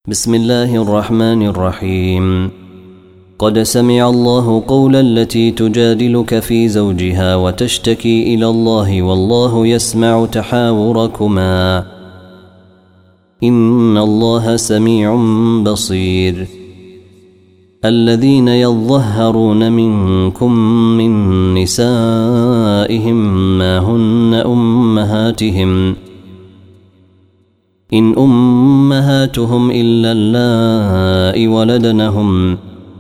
بسم الله الرحمن الرحيم. قد سمع الله قول التي تجادلك في زوجها وتشتكي إلى الله والله يسمع تحاوركما إن الله سميع بصير. الذين يظهرون منكم من نسائهم ما هن أمهاتهم إن أمهاتهم إلا اللائي ولدنهم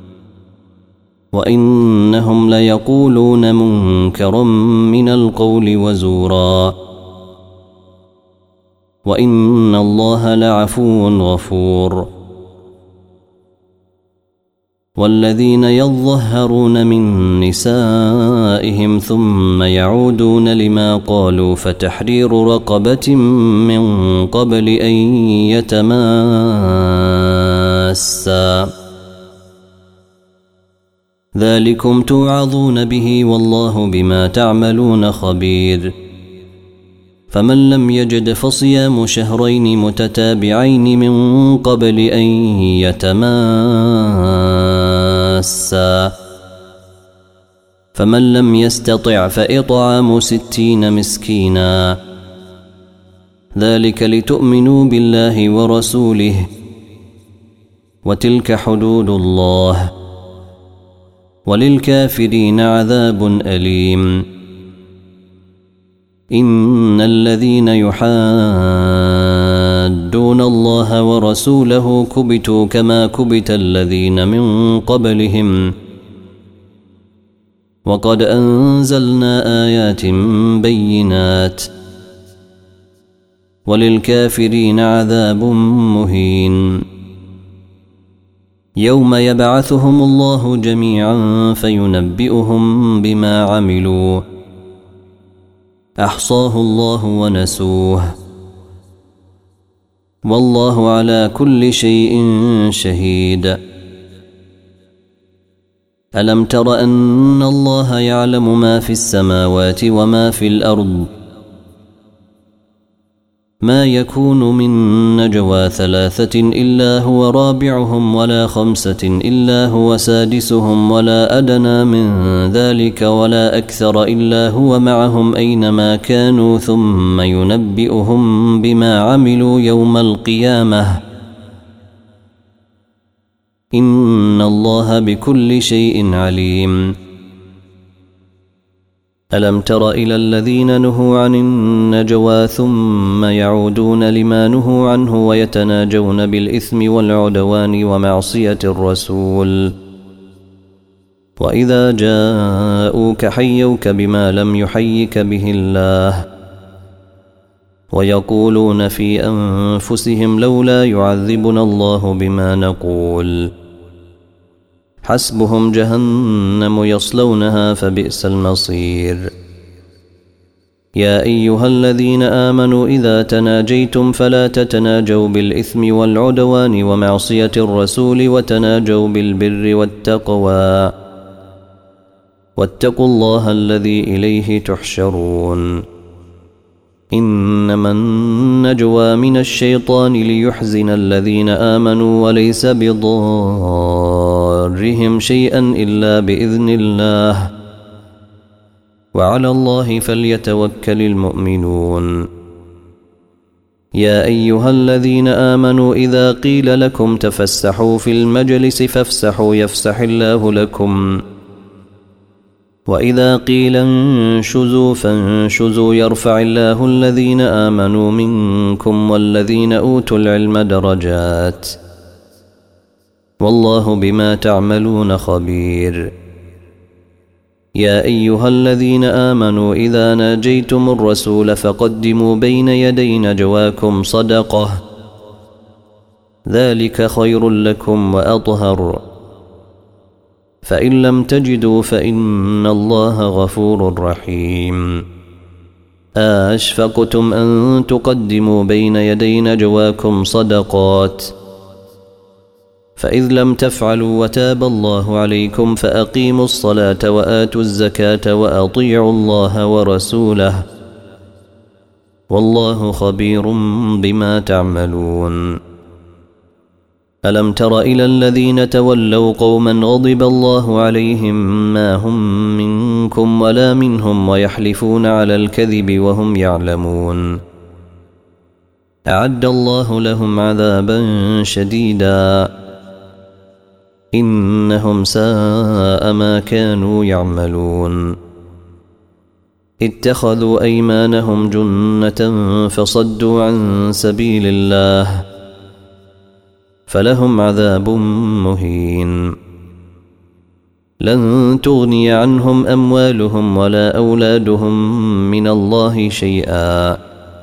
وإنهم ليقولون منكرا من القول وزورا وإن الله لعفو غفور. والذين يظهرون من نسائهم ثم يعودون لما قالوا فتحرير رقبة من قبل أن يتماسا ذلكم توعظون به والله بما تعملون خبير. فمن لم يجد فصيام شهرين متتابعين من قبل أن يتماسا فمن لم يستطع فإطعام 60 مسكينا ذلك لتؤمنوا بالله ورسوله وتلك حدود الله وللكافرين عذاب أليم. إن الذين يحادون الله ورسوله كبتوا كما كبت الذين من قبلهم وقد أنزلنا آيات بينات وللكافرين عذاب مهين. يوم يبعثهم الله جميعا فينبئهم بما عملوا أحصاه الله ونسوه والله على كل شيء شهيد. ألم تر أن الله يعلم ما في السماوات وما في الأرض ما يكون من نجوى 3 إلا هو رابعهم ولا 5 إلا هو سادسهم ولا أدنى من ذلك ولا أكثر إلا هو معهم أينما كانوا ثم ينبئهم بما عملوا يوم القيامة إن الله بكل شيء عليم. ألم تر إلى الذين نهوا عن النجوى ثم يعودون لما نهوا عنه ويتناجون بالإثم والعدوان ومعصية الرسول وإذا جاءوك حيوك بما لم يحيك به الله ويقولون في أنفسهم لولا يعذبنا الله بما نقول حسبهم جهنم يصلونها فبئس المصير. يا أيها الذين آمنوا إذا تناجيتم فلا تتناجوا بالإثم والعدوان ومعصية الرسول وتناجوا بالبر والتقوى واتقوا الله الذي إليه تحشرون. إنما النجوى من الشيطان ليحزن الذين آمنوا وليس بضارهم شيئا إلا بإذن الله وعلى الله فليتوكل المؤمنون. يا أيها الذين آمنوا إذا قيل لكم تفسحوا في المجلس فافسحوا يفسح الله لكم وإذا قيل انشزوا فانشزوا يرفع الله الذين آمنوا منكم والذين أوتوا العلم درجات والله بما تعملون خبير. يا أيها الذين آمنوا إذا ناجيتم الرسول فقدموا بين يدي نجواكم صدقة ذلك خير لكم وأطهر فإن لم تجدوا فإن الله غفور رحيم. أشفقتم أن تقدموا بين يدي نجواكم صدقات فإذ لم تفعلوا وتاب الله عليكم فأقيموا الصلاة وآتوا الزكاة وأطيعوا الله ورسوله والله خبير بما تعملون. ألم تر إلى الذين تولوا قوما غضب الله عليهم ما هم منكم ولا منهم ويحلفون على الكذب وهم يعلمون أعد الله لهم عذابا شديدا إنهم ساء ما كانوا يعملون اتخذوا أيمانهم جنة فصدوا عن سبيل الله فلهم عذاب مهين لن تغني عنهم أموالهم ولا أولادهم من الله شيئا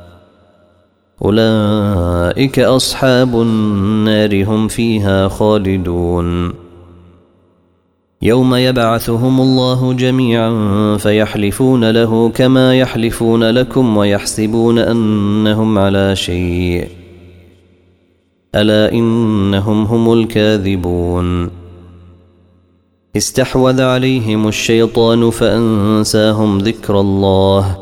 أولئك أصحاب النار هم فيها خالدون يوم يبعثهم الله جميعا فيحلفون له كما يحلفون لكم ويحسبون أنهم على شيء ألا إنهم هم الكاذبون استحوذ عليهم الشيطان فأنساهم ذكر الله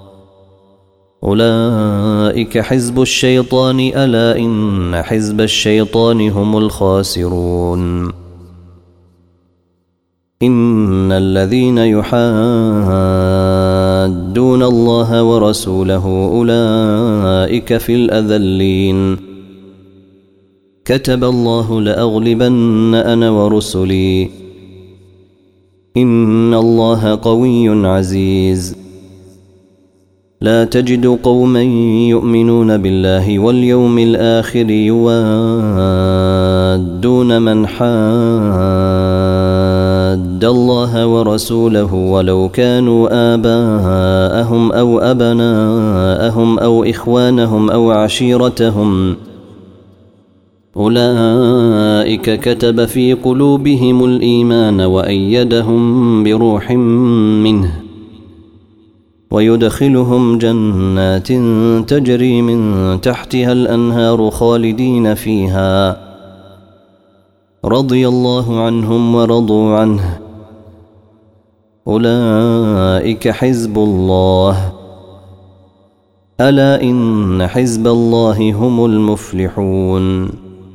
أولئك حزب الشيطان ألا إن حزب الشيطان هم الخاسرون إن الذين يحادون الله ورسوله أولئك في الأذلين كتب الله لأغلبن أنا ورسلي إن الله قوي عزيز لا تجد قوما يؤمنون بالله واليوم الآخر يوادون من حاد الله ورسوله ولو كانوا آباءهم أو أبناءهم أو إخوانهم أو عشيرتهم أولئك كتب في قلوبهم الإيمان وأيدهم بروح منه ويدخلهم جنات تجري من تحتها الأنهار خالدين فيها رضي الله عنهم ورضوا عنه أولئك حزب الله ألا إن حزب الله هم المفلحون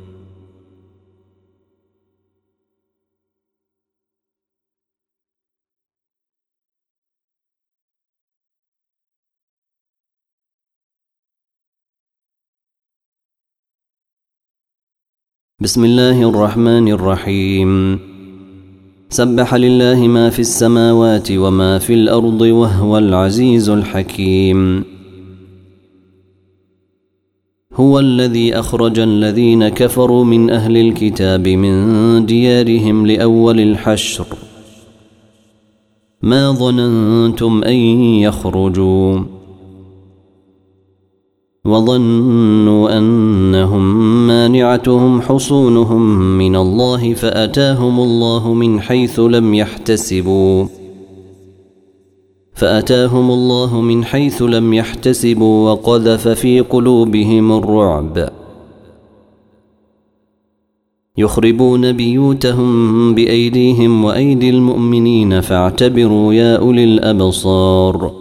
بسم الله الرحمن الرحيم سبح لله ما في السماوات وما في الأرض وهو العزيز الحكيم هو الذي أخرج الذين كفروا من أهل الكتاب من ديارهم لأول الحشر ما ظننتم أن يخرجوا وظنوا أنهم مانعتهم حصونهم من الله فأتاهم الله من حيث لم يحتسبوا وقذف في قلوبهم الرعب يخربون بيوتهم بأيديهم وأيدي المؤمنين فاعتبروا يا أولي الأبصار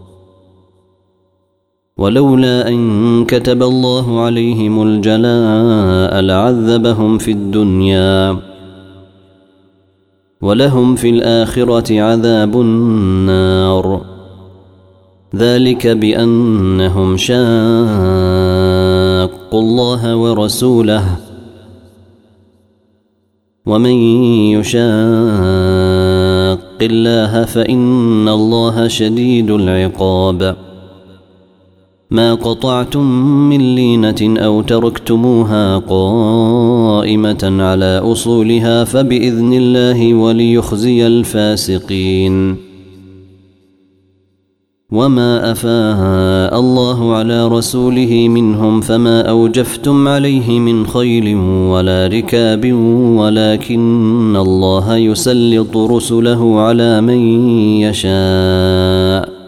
ولولا أن كتب الله عليهم الجلاء لعذبهم في الدنيا ولهم في الآخرة عذاب النار ذلك بأنهم شاقوا الله ورسوله ومن يشاق الله فإن الله شديد العقاب ما قطعتم من لينة أو تركتموها قائمة على أصولها فبإذن الله وليخزي الفاسقين وما أفاء الله على رسوله منهم فما أوجفتم عليه من خيل ولا ركاب ولكن الله يسلط رسله على من يشاء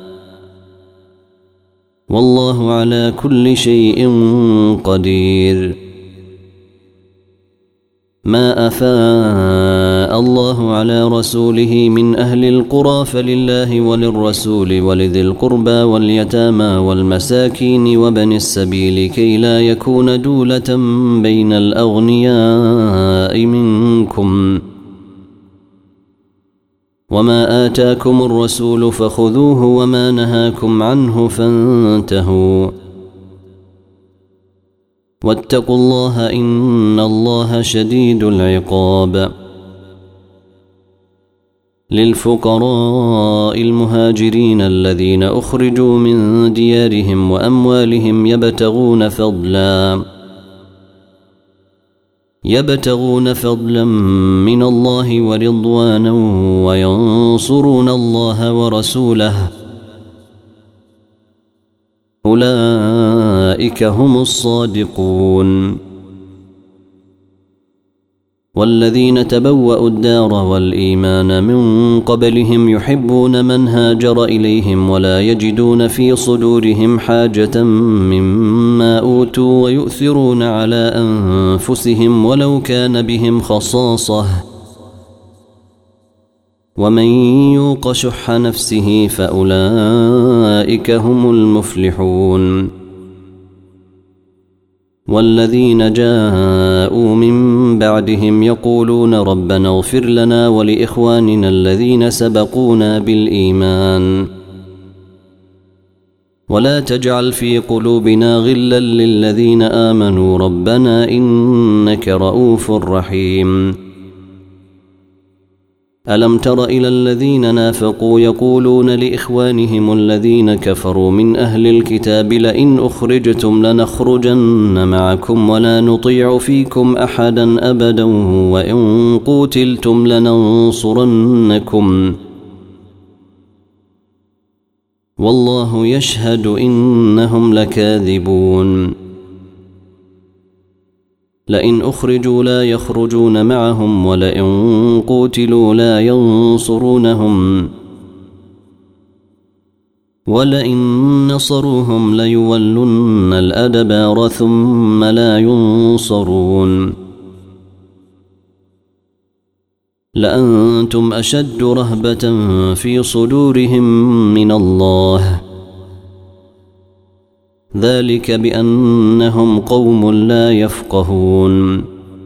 والله على كل شيء قدير ما أفاء الله على رسوله من أهل القرى فلله وللرسول ولذي القربى واليتامى والمساكين وبن السبيل كي لا يكون دولة بين الأغنياء منكم وما آتاكم الرسول فخذوه وما نهاكم عنه فانتهوا واتقوا الله إن الله شديد العقاب. للفقراء المهاجرين الذين أخرجوا من ديارهم وأموالهم يبتغون فضلا من الله ورضوانا وينصرون الله ورسوله أولئك هم الصادقون. والذين تبوأوا الدار والإيمان من قبلهم يحبون من هاجر إليهم ولا يجدون في صدورهم حاجة مما أوتوا ويؤثرون على أنفسهم ولو كان بهم خصاصة ومن يوق شح نفسه فأولئك هم المفلحون. والذين جاءوا من بعدهم يقولون ربنا اغفر لنا ولإخواننا الذين سبقونا بالإيمان ولا تجعل في قلوبنا غلا للذين آمنوا ربنا إنك رؤوف رحيم. ألم تر إلى الذين نافقوا يقولون لإخوانهم الذين كفروا من أهل الكتاب لئن أخرجتم لنخرجن معكم ولا نطيع فيكم أحدا أبدا وإن قوتلتم لننصرنكم والله يشهد إنهم لكاذبون. لئن أخرجوا لا يخرجون معهم ولئن قوتلوا لا ينصرونهم ولئن نصروهم ليولن الأدبار ثم لا ينصرون. لأنتم أشد رهبة في صدورهم من الله ذلك بأنهم قوم لا يفقهون.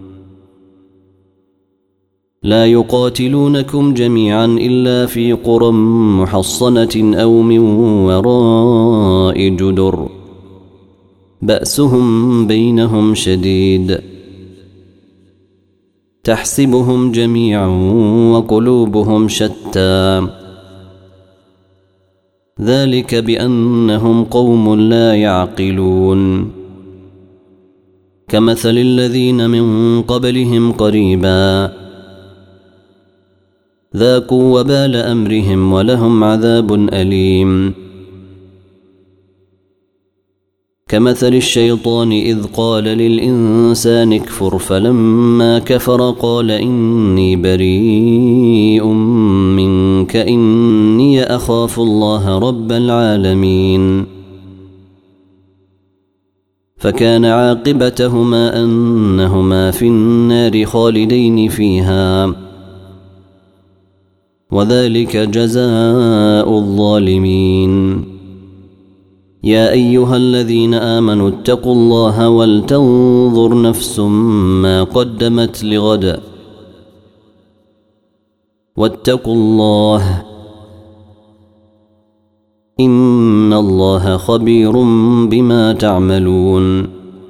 لا يقاتلونكم جميعا إلا في قرى محصنة أو من وراء جدر بأسهم بينهم شديد تحسبهم جميعا وقلوبهم شتى ذلك بأنهم قوم لا يعقلون. كمثل الذين من قبلهم قريبا ذاقوا وبال أمرهم ولهم عذاب أليم. كمثل الشيطان إذ قال للإنسان اكفر فلما كفر قال إني بريء منك إني أخاف الله رب العالمين. فكان عاقبتهما أنهما في النار خالدين فيها وذلك جزاء الظالمين. يا أيها الذين آمنوا اتقوا الله ولتنظر نفس ما قدمت لغد واتقوا الله إن الله خبير بما تعملون.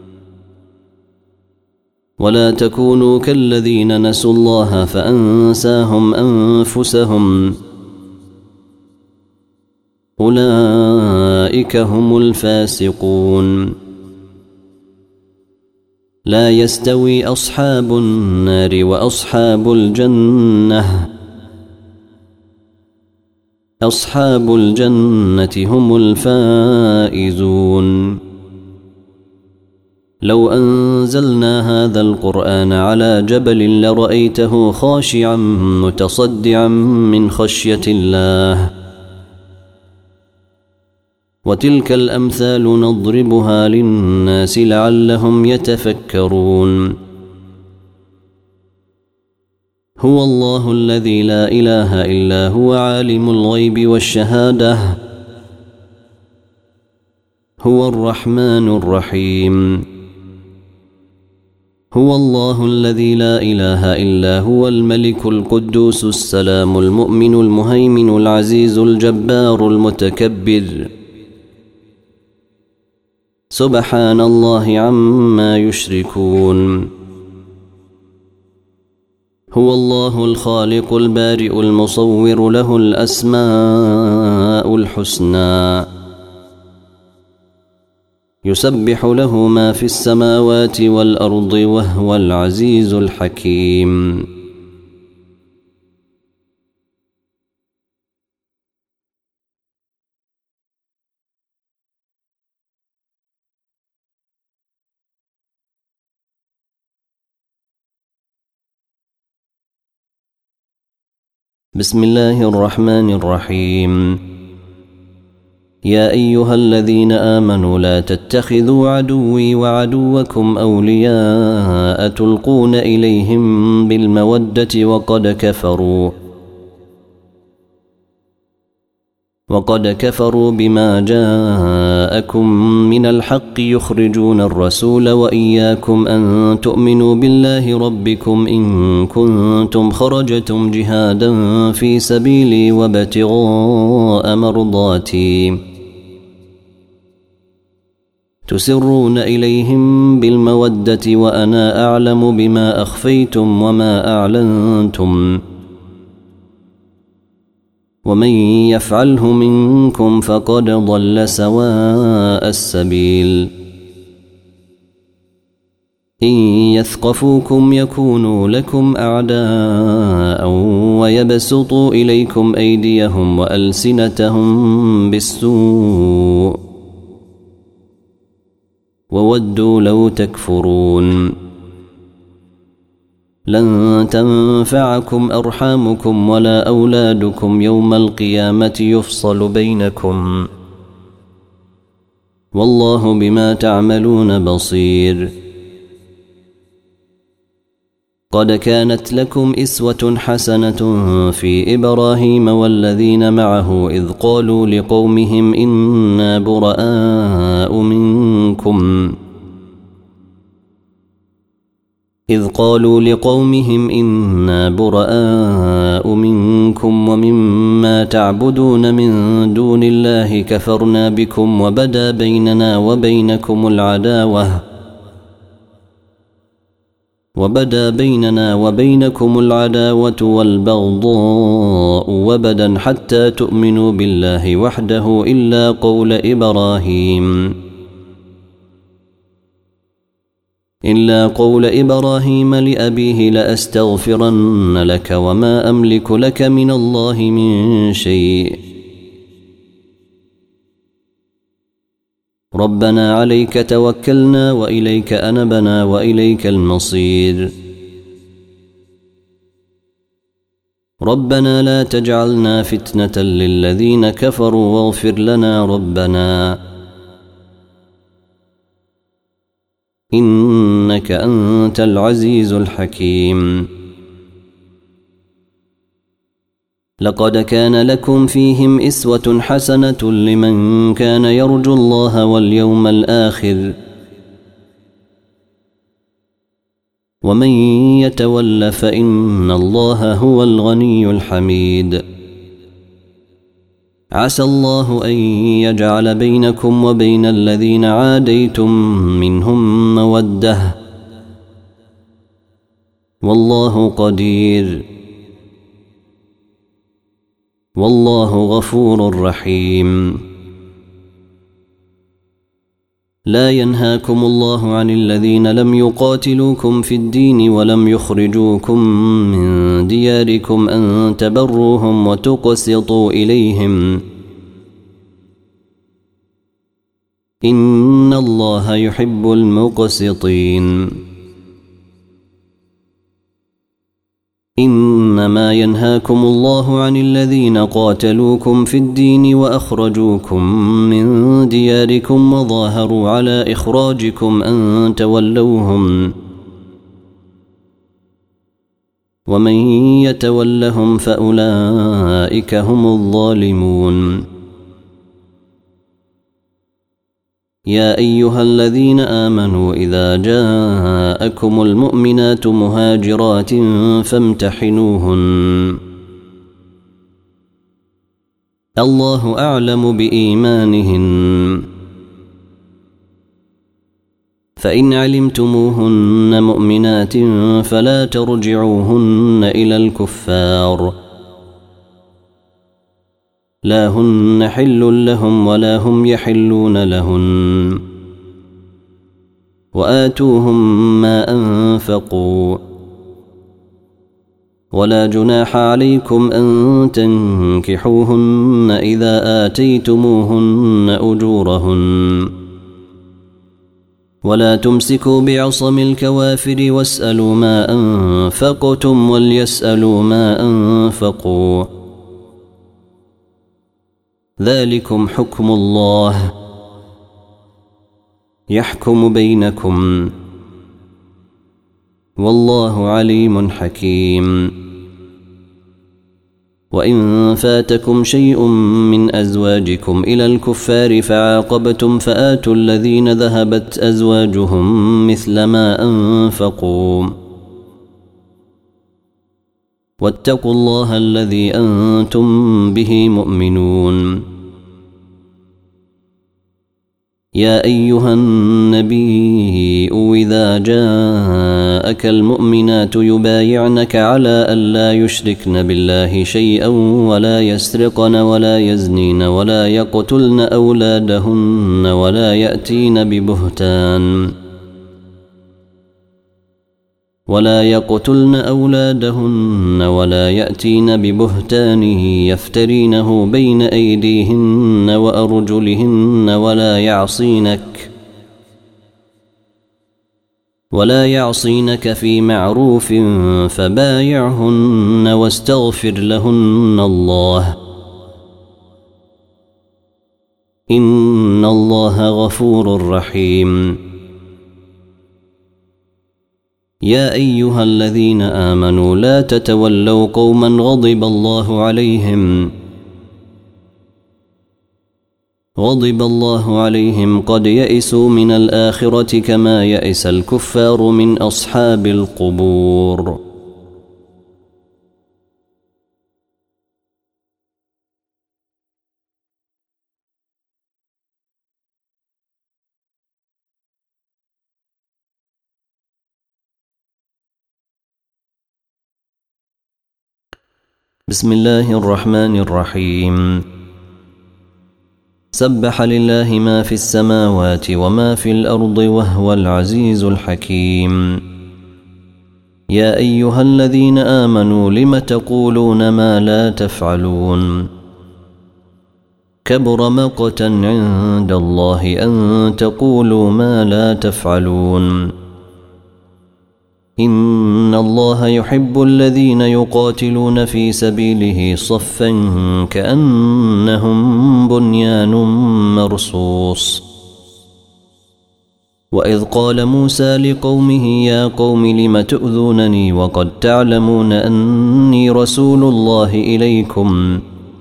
ولا تكونوا كالذين نسوا الله فأنساهم أنفسهم أولئك هم الفاسقون. لا يستوي أصحاب النار وأصحاب الجنة أصحاب الجنة هم الفائزون. لو أنزلنا هذا القرآن على جبل لرأيته خاشعا متصدعا من خشية الله وتلك الأمثال نضربها للناس لعلهم يتفكرون. هو الله الذي لا إله إلا هو عالم الغيب والشهادة هو الرحمن الرحيم هو الله الذي لا إله إلا هو الملك القدوس السلام المؤمن المهيمن العزيز الجبار المتكبر سبحان الله عما يشركون هو الله الخالق البارئ المصور له الأسماء الحسنى يسبح له ما في السماوات والأرض وهو العزيز الحكيم بسم الله الرحمن الرحيم يا أيها الذين آمنوا لا تتخذوا عدوي وعدوكم أولياء تلقون إليهم بالمودة وقد كفروا بما جاءكم من الحق يخرجون الرسول وإياكم أن تؤمنوا بالله ربكم إن كنتم خرجتم جهادا في سبيلي وابتغاء مرضاتي تسرون إليهم بالمودة وأنا أعلم بما أخفيتم وما أعلنتم ومن يفعله منكم فقد ضل سواء السبيل إن يثقفوكم يكونوا لكم أعداء ويبسطوا إليكم أيديهم وألسنتهم بالسوء وودوا لو تكفرون لن تنفعكم أرحامكم ولا أولادكم يوم القيامة يفصل بينكم والله بما تعملون بصير قد كانت لكم إسوة حسنة في إبراهيم والذين معه إذ قالوا لقومهم إنا براء منكم ومما تعبدون من دون الله كفرنا بكم وبدا بيننا وبينكم العداوة والبغضاء وبدا حتى تؤمنوا بالله وحده إلا قول إبراهيم لأبيه لأستغفرن لك وما أملك لك من الله من شيء ربنا عليك توكلنا وإليك أنبنا وإليك المصير ربنا لا تجعلنا فتنة للذين كفروا واغفر لنا ربنا إنك أنت العزيز الحكيم لقد كان لكم فيهم إسوة حسنة لمن كان يرجو الله واليوم الآخر ومن يتول فإن الله هو الغني الحميد عسى الله أن يجعل بينكم وبين الذين عاديتم منهم مودة والله قدير والله غفور رحيم لا ينهاكم الله عن الذين لم يقاتلوكم في الدين ولم يخرجوكم من دياركم أن تبروهم وتقسطوا إليهم إن الله يحب المقسطين إنما ينهاكم الله عن الذين قاتلوكم في الدين وأخرجوكم من دياركم وظاهروا على إخراجكم أن تولوهم ومن يتولهم فأولئك هم الظالمون. يا أيها الذين آمنوا إذا جاءكم المؤمنات مهاجرات فامتحنوهن، الله أعلم بإيمانهن، فإن علمتموهن مؤمنات فلا ترجعوهن إلى الكفار، لا هن حل لهم ولا هم يحلون لهن، وآتوهم ما أنفقوا، ولا جناح عليكم أن تنكحوهن إذا آتيتموهن أجورهن، ولا تمسكوا بعصم الكوافر واسألوا ما أنفقتم وليسألوا ما أنفقوا، ذلكم حكم الله يحكم بينكم، والله عليم حكيم. وإن فاتكم شيء من أزواجكم إلى الكفار فعاقبتم فآتوا الذين ذهبت أزواجهم مثل ما أنفقوا، واتقوا الله الذي أنتم به مؤمنون. يا أيها النبي إذا جاءك المؤمنات يبايعنك على ألا يشركن بالله شيئا ولا يسرقن ولا يزنين ولا يقتلن أولادهن ولا يأتين ببهتان يفترينه بين أيديهن وأرجلهن ولا يعصينك في معروف فبايعهن واستغفر لهن الله، إن الله غفور رحيم. يا أيها الذين آمنوا لا تتولوا قوما غضب الله عليهم قد يئسوا من الآخرة كما يئس الكفار من أصحاب القبور. بسم الله الرحمن الرحيم. سبح لله ما في السماوات وما في الأرض وهو العزيز الحكيم. يا أيها الذين آمنوا لم تقولون ما لا تفعلون؟ كبر مقتا عند الله أن تقولوا ما لا تفعلون. إن الله يحب الذين يقاتلون في سبيله صفا كأنهم بنيان مرصوص. وإذ قال موسى لقومه يا قوم لم تؤذونني وقد تعلمون أني رسول الله إليكم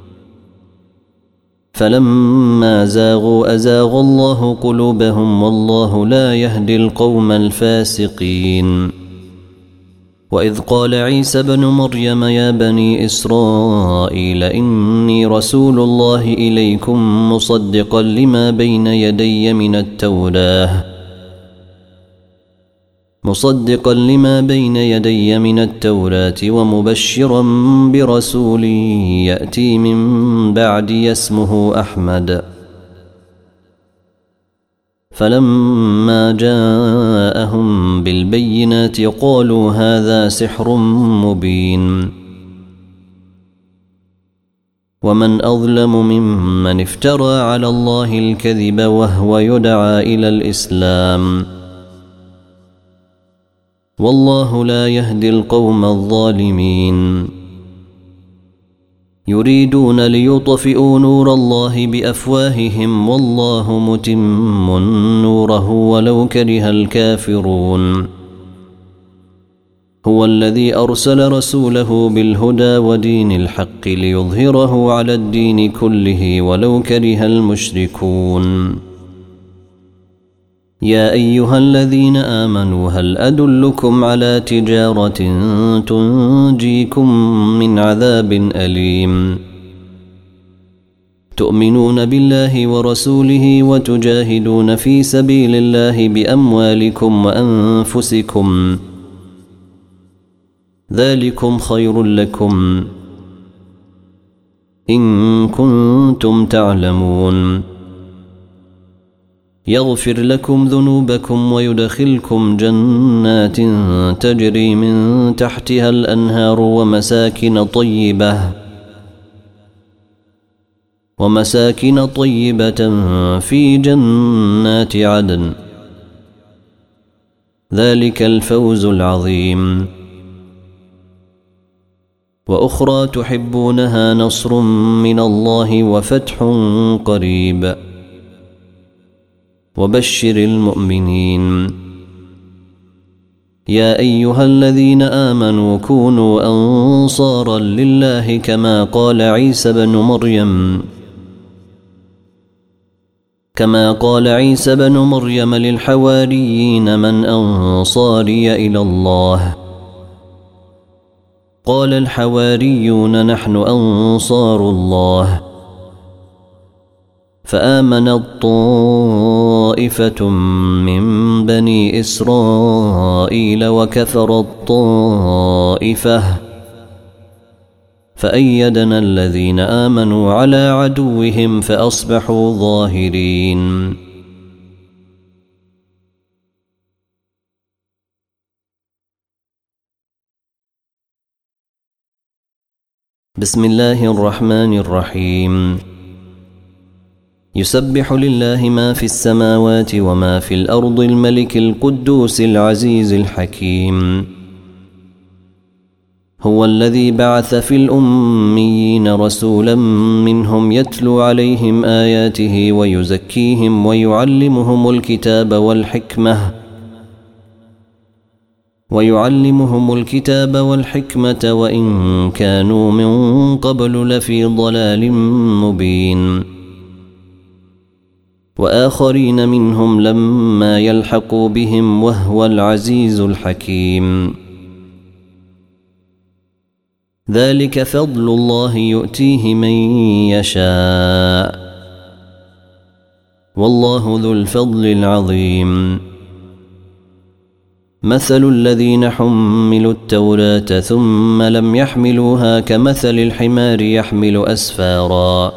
فلما زاغوا أزاغ الله قلوبهم والله لا يهدي القوم الفاسقين. وإذ قال عيسى بن مريم يا بني إسرائيل إني رسول الله إليكم مصدقا لما بين يدي من التوراة ومبشرا برسول يأتي من بعدي اسمه أحمد. فلما جاءهم بالبينات قالوا هذا سحر مبين. ومن أظلم ممن افترى على الله الكذب وهو يدعى إلى الإسلام والله لا يهدي القوم الظالمين. يريدون ليطفئوا نور الله بأفواههم والله متم نوره ولو كره الكافرون. هو الذي أرسل رسوله بالهدى ودين الحق ليظهره على الدين كله ولو كره المشركون. يا أيها الذين آمنوا هل أدلكم على تجارة تنجيكم من عذاب أليم تؤمنون بالله ورسوله وتجاهدون في سبيل الله بأموالكم وأنفسكم ذلكم خير لكم إن كنتم تعلمون. يغفر لكم ذنوبكم ويدخلكم جنات تجري من تحتها الأنهار ومساكن طيبة في جنات عدن ذلك الفوز العظيم. وأخرى تحبونها نصر من الله وفتح قريب وبشر المؤمنين. يا أيها الذين آمنوا كونوا أنصارا لله كما قال عيسى بن مريم للحواريين من أنصاري إلى الله قال الحواريون نحن أنصار الله. فآمنت طائفة من بني إسرائيل وكفرت طائفة فأيدنا الذين آمنوا على عدوهم فأصبحوا ظاهرين. بسم الله الرحمن الرحيم. يسبح لله ما في السماوات وما في الأرض الملك القدوس العزيز الحكيم. هو الذي بعث في الأميين رسولا منهم يتلو عليهم آياته ويزكيهم ويعلمهم الكتاب والحكمة وإن كانوا من قبل لفي ضلال مبين. وآخرين منهم لما يلحقوا بهم وهو العزيز الحكيم. ذلك فضل الله يؤتيه من يشاء والله ذو الفضل العظيم. مثل الذين حملوا التوراة ثم لم يحملوها كمثل الحمار يحمل أسفارا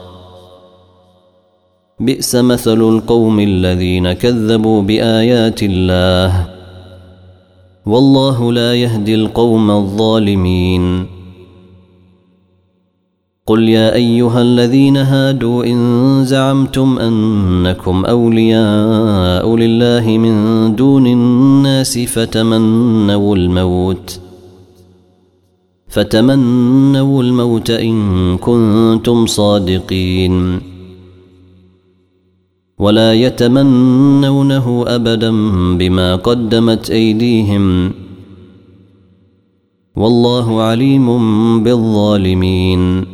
بئس مثل القوم الذين كذبوا بآيات الله والله لا يهدي القوم الظالمين. قل يا أيها الذين هادوا إن زعمتم أنكم أولياء لله من دون الناس فتمنوا الموت إن كنتم صادقين ولا يتمنونه أبدا بما قدمت أيديهم والله عليم بالظالمين.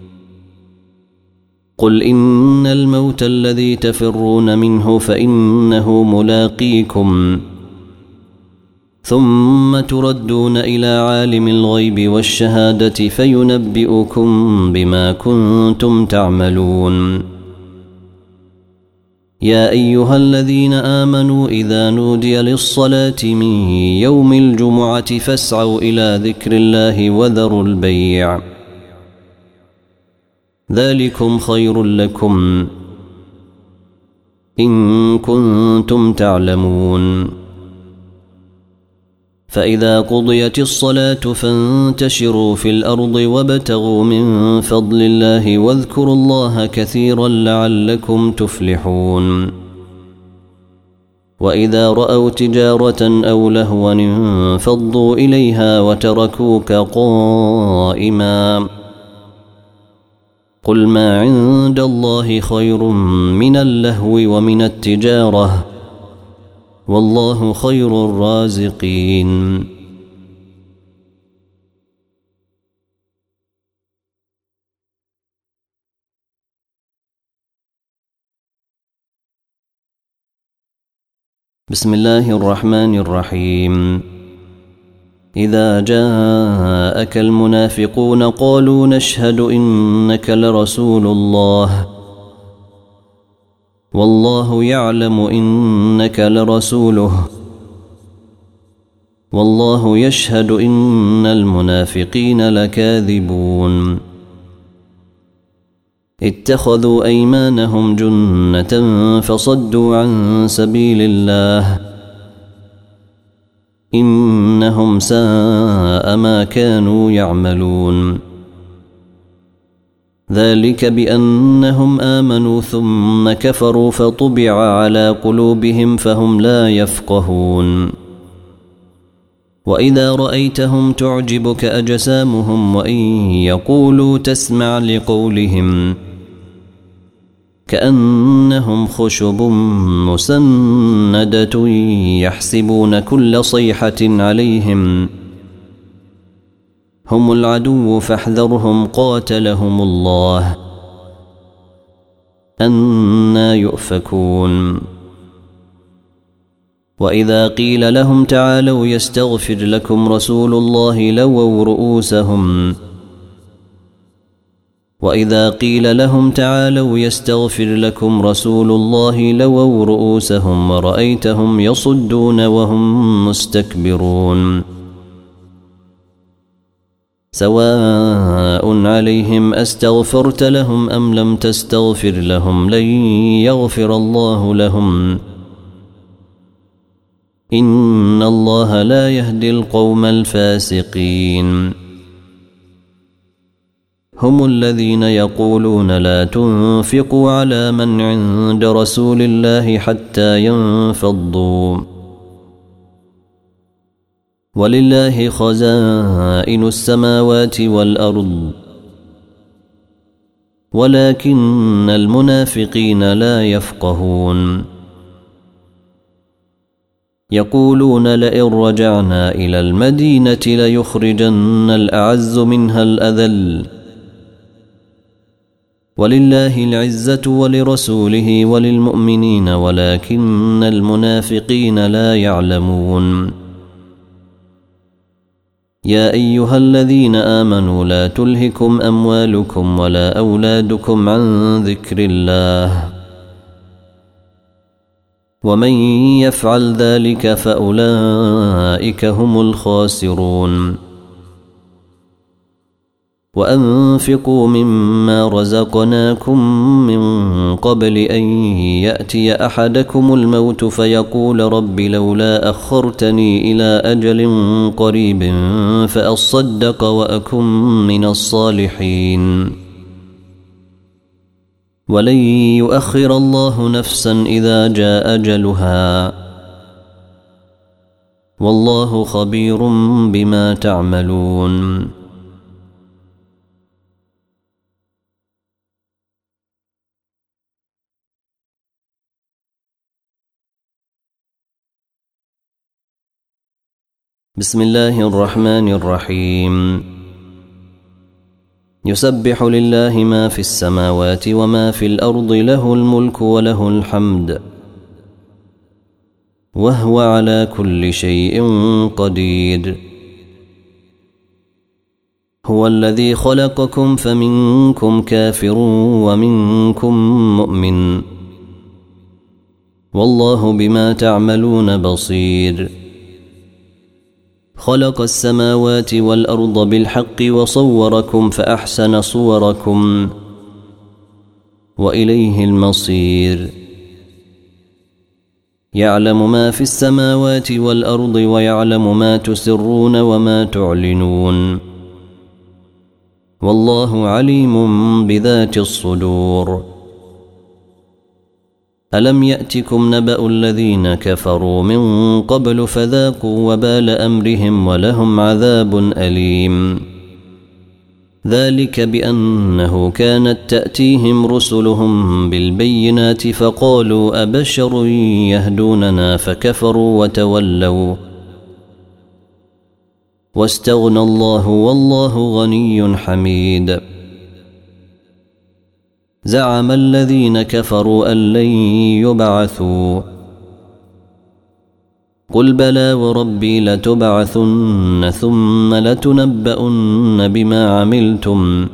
قل إن الموت الذي تفرون منه فإنه ملاقيكم ثم تردون إلى عالم الغيب والشهادة فينبئكم بما كنتم تعملون. يا أيها الذين آمنوا إذا نودي للصلاة من يوم الجمعة فاسعوا إلى ذكر الله وذروا البيع ذلكم خير لكم إن كنتم تعلمون. فإذا قضيت الصلاة فانتشروا في الأرض وابتغوا من فضل الله واذكروا الله كثيرا لعلكم تفلحون. وإذا رأوا تجارة أو لهوا انفضوا إليها وتركوك قائما قل ما عند الله خير من اللهو ومن التجارة والله خير الرازقين. بسم الله الرحمن الرحيم. إذا جاءك المنافقون قالوا نشهد إنك لرسول الله والله يعلم إنك لرسوله والله يشهد إن المنافقين لكاذبون. اتخذوا أيمانهم جنة فصدوا عن سبيل الله إنهم ساء ما كانوا يعملون. ذلك بأنهم آمنوا ثم كفروا فطبع على قلوبهم فهم لا يفقهون. وإذا رأيتهم تعجبك أجسامهم وإن يقولوا تسمع لقولهم كأنهم خشب مسندة يحسبون كل صيحة عليهم هم العدو فاحذرهم قاتلهم الله أنى يؤفكون. وإذا قيل لهم تعالوا يستغفر لكم رسول الله لووا رؤوسهم وإذا قيل لهم تعالوا يستغفر لكم رسول الله لووا رؤوسهم ورأيتهم يصدون وهم مستكبرون. سواء عليهم أستغفرت لهم أم لم تستغفر لهم لن يغفر الله لهم إن الله لا يهدي القوم الفاسقين. هم الذين يقولون لا تنفقوا على من عند رسول الله حتى ينفضوا ولله خزائن السماوات والأرض ولكن المنافقين لا يفقهون. يقولون لئن رجعنا إلى المدينة ليخرجن الأعز منها الأذل ولله العزة ولرسوله وللمؤمنين ولكن المنافقين لا يعلمون. يا أيها الذين آمنوا لا تلهكم أموالكم ولا أولادكم عن ذكر الله ومن يفعل ذلك فأولئك هم الخاسرون. وأنفقوا مما رزقناكم من قبل أن يأتي أحدكم الموت فيقول رب لولا أخرتني إلى أجل قريب فأصدق وأكن من الصالحين ولن يؤخر الله نفسا إذا جاء أجلها والله خبير بما تعملون. بسم الله الرحمن الرحيم. يسبح لله ما في السماوات وما في الأرض له الملك وله الحمد وهو على كل شيء قدير. هو الذي خلقكم فمنكم كافر ومنكم مؤمن والله بما تعملون بصير. خلق السماوات والأرض بالحق وصوركم فأحسن صوركم وإليه المصير. يعلم ما في السماوات والأرض ويعلم ما تسرون وما تعلنون والله عليم بذات الصدور. ألم يأتكم نبأ الذين كفروا من قبل فذاقوا وبال أمرهم ولهم عذاب أليم. ذلك بأنه كانت تأتيهم رسلهم بالبينات فقالوا أبشر يهدوننا فكفروا وتولوا واستغنى الله والله غني حميد. زعم الذين كفروا أن لن يبعثوا قل بلى وربي لتبعثن ثم لتنبؤن بما عملتم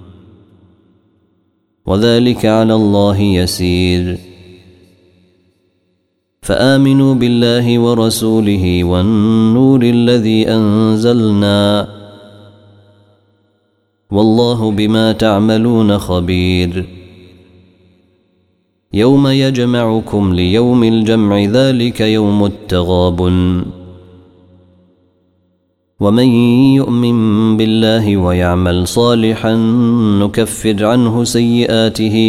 وذلك على الله يسير. فآمنوا بالله ورسوله والنور الذي أنزلنا والله بما تعملون خبير. يوم يجمعكم ليوم الجمع ذلك يوم التغابن. ومن يؤمن بالله ويعمل صالحا نكفر عنه سيئاته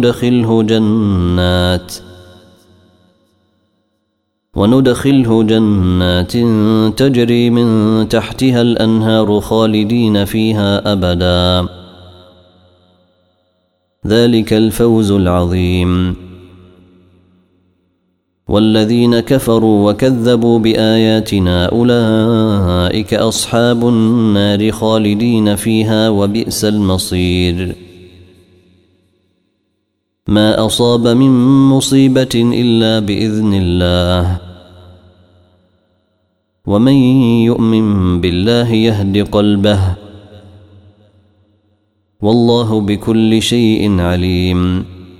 وندخله جنات تجري من تحتها الأنهار خالدين فيها أبدا. ذلك الفوز العظيم. والذين كفروا وكذبوا بآياتنا أولئك أصحاب النار خالدين فيها وبئس المصير. ما أصاب من مصيبة إلا بإذن الله ومن يؤمن بالله يهد قلبه والله بكل شيء عليم.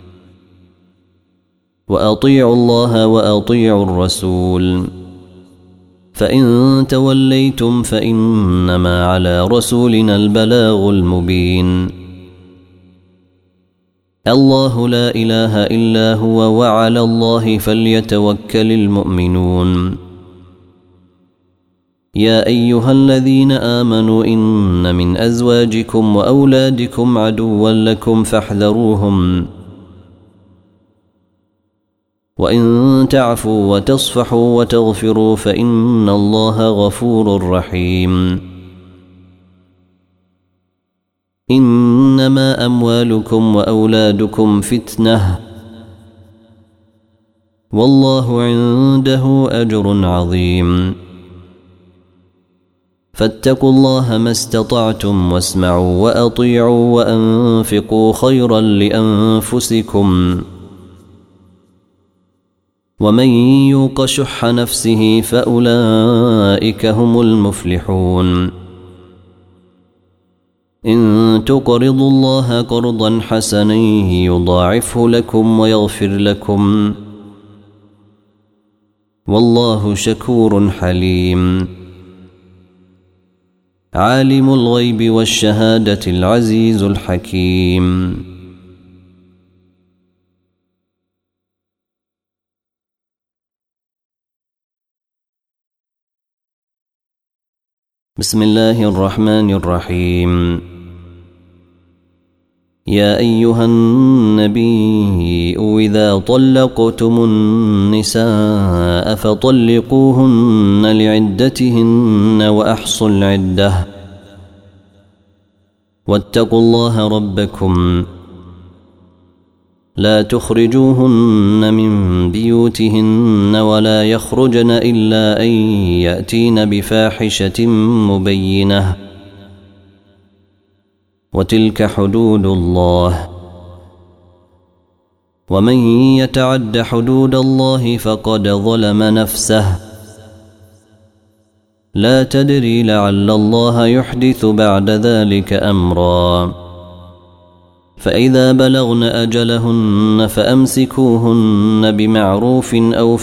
وأطيعوا الله وأطيعوا الرسول فإن توليتم فإنما على رسولنا البلاغ المبين. الله لا إله إلا هو وعلى الله فليتوكل المؤمنون. يا أيها الذين آمنوا إن من أزواجكم وأولادكم عدوا لكم فاحذروهم وإن تعفوا وتصفحوا وتغفروا فإن الله غفور رحيم. إنما أموالكم وأولادكم فتنة والله عنده أجر عظيم. فاتقوا الله ما استطعتم واسمعوا وأطيعوا وأنفقوا خيرا لأنفسكم ومن يوق شح نفسه فأولئك هم المفلحون. إن تقرضوا الله قرضا حسنا يضاعفه لكم ويغفر لكم والله شكور حليم. عالم الغيب والشهادة العزيز الحكيم. بسم الله الرحمن الرحيم. يا أيها النبي إذا طلقتم النساء فطلقوهن لعدتهن وأحصوا العدة واتقوا الله ربكم لا تخرجوهن من بيوتهن ولا يخرجن إلا أن يأتين بفاحشة مبينة وتلك حدود الله ومن يتعد حدود الله فقد ظلم نفسه لا تدري لعل الله يحدث بعد ذلك أمرا. فإذا بلغن أجلهن فأمسكوهن بمعروف أو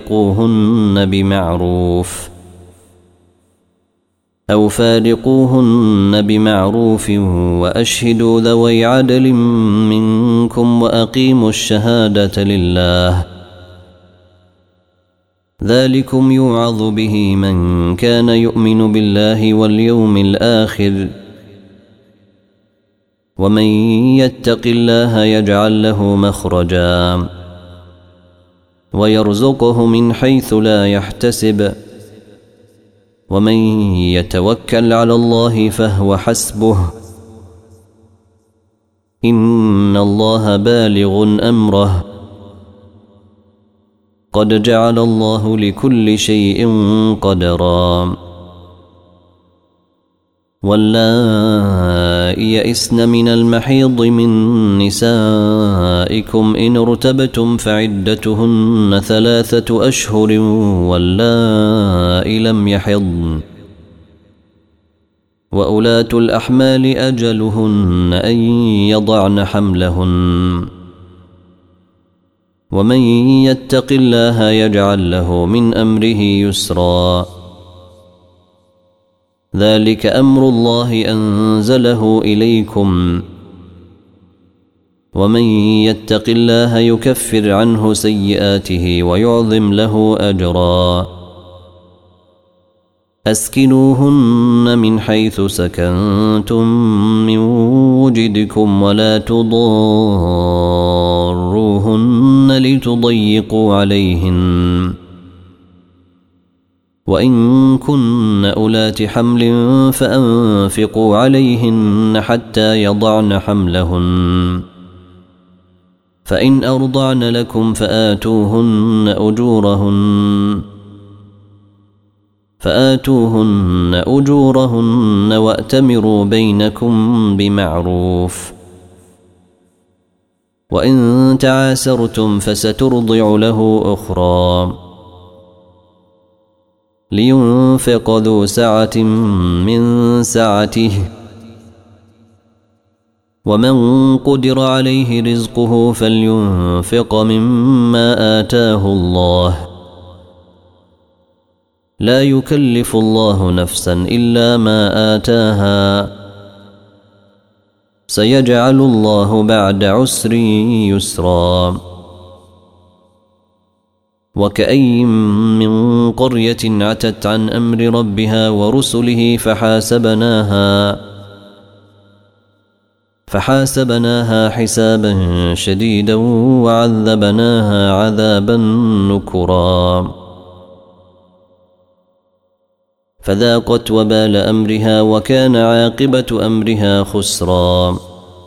فارقوهن بمعروف وأشهدوا ذوي عدل منكم وأقيموا الشهادة لله ذلكم يوعظ به من كان يؤمن بالله واليوم الآخر ومن يتق الله يجعل له مخرجا ويرزقه من حيث لا يحتسب ومن يتوكل على الله فهو حسبه إن الله بالغ أمره قد جعل الله لكل شيء قدرا. واللائي يئسن من المحيض من نسائكم إن ارتبتم فعدتهن 3 أشهر واللائي لم يحضن وأولاة الأحمال أجلهن أن يضعن حملهن ومن يتق الله يجعل له من أمره يسرا ذلك أمر الله أنزله إليكم ومن يتق الله يكفر عنه سيئاته ويعظم له أجرا أسكنوهن من حيث سكنتم من وجدكم ولا تضاروهن لتضيقوا عليهن وإن كن أولات حمل فأنفقوا عليهن حتى يضعن حملهن فإن أرضعن لكم فآتوهن أجورهن وأتمروا بينكم بمعروف وإن تعاسرتم فسترضع له أخرى لينفق ذو سعة من سعته ومن قدر عليه رزقه فلينفق مما آتاه الله لا يكلف الله نفسا إلا ما آتاها سيجعل الله بعد عسر يسرا وكأي من قرية عتت عن أمر ربها ورسله فحاسبناها حسابا شديدا وعذبناها عذابا نكرا فذاقت وبال أمرها وكان عاقبة أمرها خسرا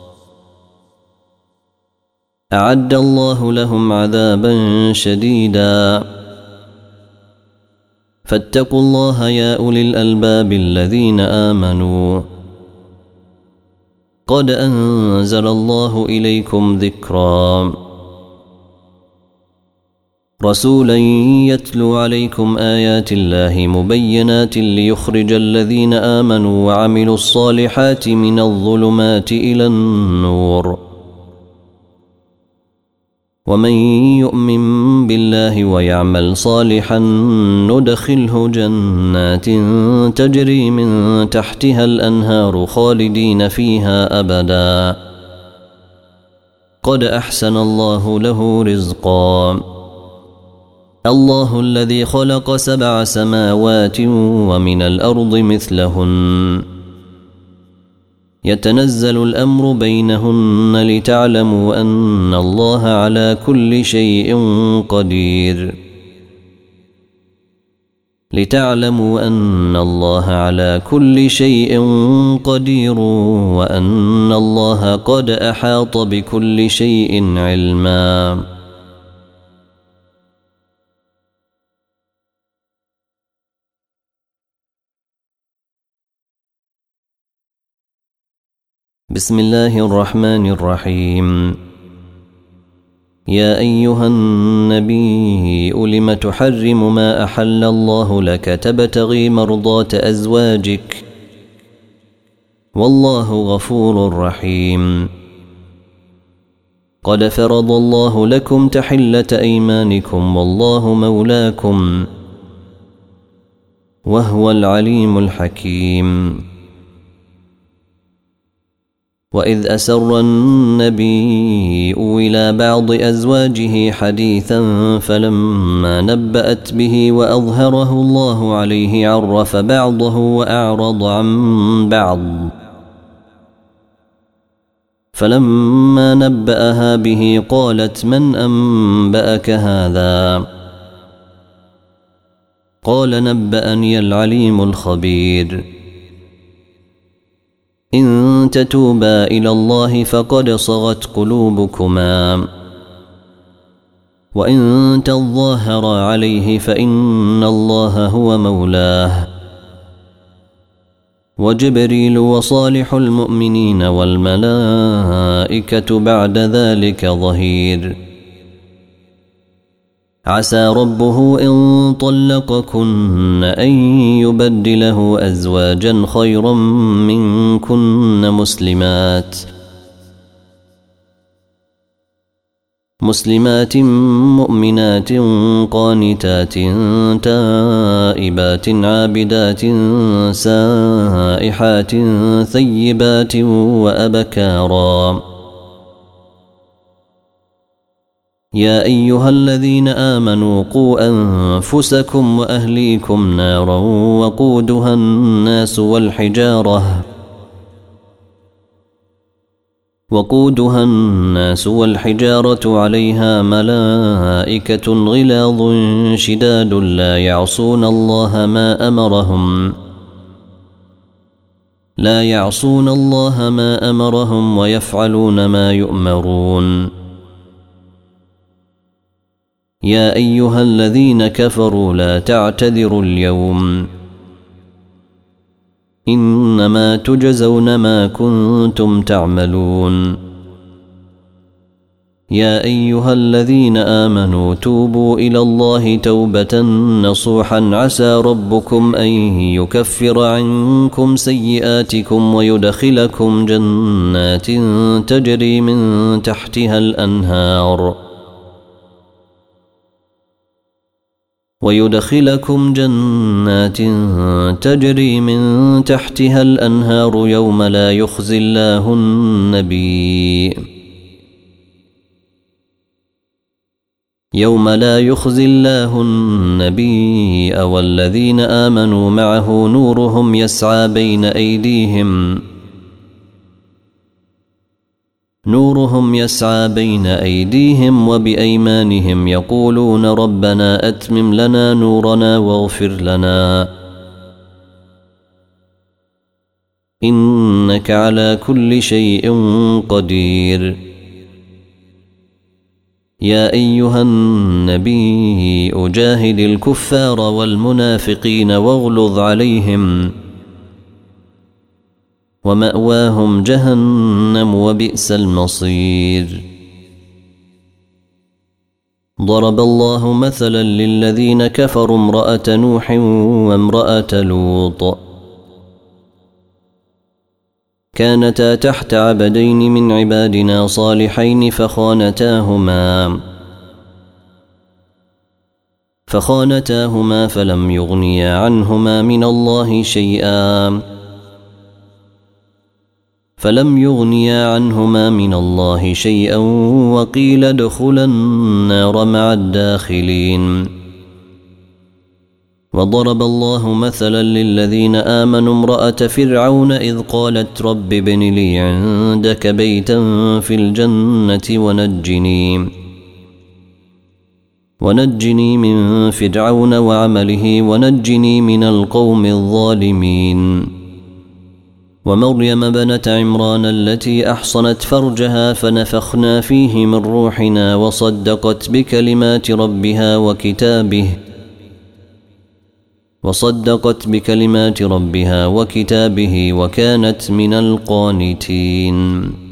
أعد الله لهم عذابا شديدا فاتقوا الله يا أولي الألباب الذين آمنوا قد أنزل الله إليكم ذكرا رسولا يتلو عليكم آيات الله مبينات ليخرج الذين آمنوا وعملوا الصالحات من الظلمات إلى النور ومن يؤمن بالله ويعمل صالحا ندخله جنات تجري من تحتها الأنهار خالدين فيها أبدا قد أحسن الله له رزقا الله الذي خلق 7 سماوات ومن الأرض مثلهن يتنزل الأمر بينهن لتعلموا أن الله على كل شيء قدير وأن الله قد أحاط بكل شيء علما بسم الله الرحمن الرحيم يا أيها النبي لم تحرم ما أحل الله لك تبتغي مرضات أزواجك والله غفور رحيم قد فرض الله لكم تحلة أيمانكم والله مولاكم وهو العليم الحكيم وإذ أسر النبي إلى بعض أزواجه حديثا فلما نبأت به وأظهره الله عليه عرف بعضه وأعرض عن بعض فلما نبأها به قالت من أنبأك هذا قال نبأني العليم الخبير إن تتوبا إلى الله فقد صغت قلوبكما وإن تظاهرا عليه فإن الله هو مولاه وجبريل وصالح المؤمنين والملائكة بعد ذلك ظهير. عسى ربه إن طلقكن أن يبدله أزواجا خيرا منكن مسلمات مؤمنات قانتات تائبات عابدات سائحات ثيبات وأبكارا. يا أيها الذين آمنوا قوا أنفسكم وأهليكم نارا وقودها الناس والحجارة عليها ملائكة غلاظ شداد لا يعصون الله ما أمرهم ويفعلون ما يؤمرون. يا أيها الذين كفروا لا تعتذروا اليوم إنما تجزون ما كنتم تعملون. يا أيها الذين آمنوا توبوا إلى الله توبة نصوحا عسى ربكم أن يكفر عنكم سيئاتكم ويدخلكم جنات تجري من تحتها الأنهار يوم لا يخزي الله النبي والذين آمنوا معه نورهم يسعى بين أيديهم وبأيمانهم يقولون ربنا أتمم لنا نورنا واغفر لنا إنك على كل شيء قدير. يا أيها النبي أجاهد الكفار والمنافقين واغلظ عليهم ومأواهم جهنم وبئس المصير. ضرب الله مثلا للذين كفروا امرأة نوح وامرأة لوط كانتا تحت عبدين من عبادنا صالحين فخانتاهما فلم يغنيا عنهما من الله شيئا وقيل ادخلا النار مع الداخلين. وضرب الله مثلا للذين آمنوا امرأة فرعون إذ قالت رب ابن لي عندك بيتا في الجنة ونجني من فرعون وعمله ونجني من القوم الظالمين. ومريم بنة عمران التي أحصنت فرجها فنفخنا فيه من روحنا وصدقت بكلمات ربها وكتابه وكانت من القانتين.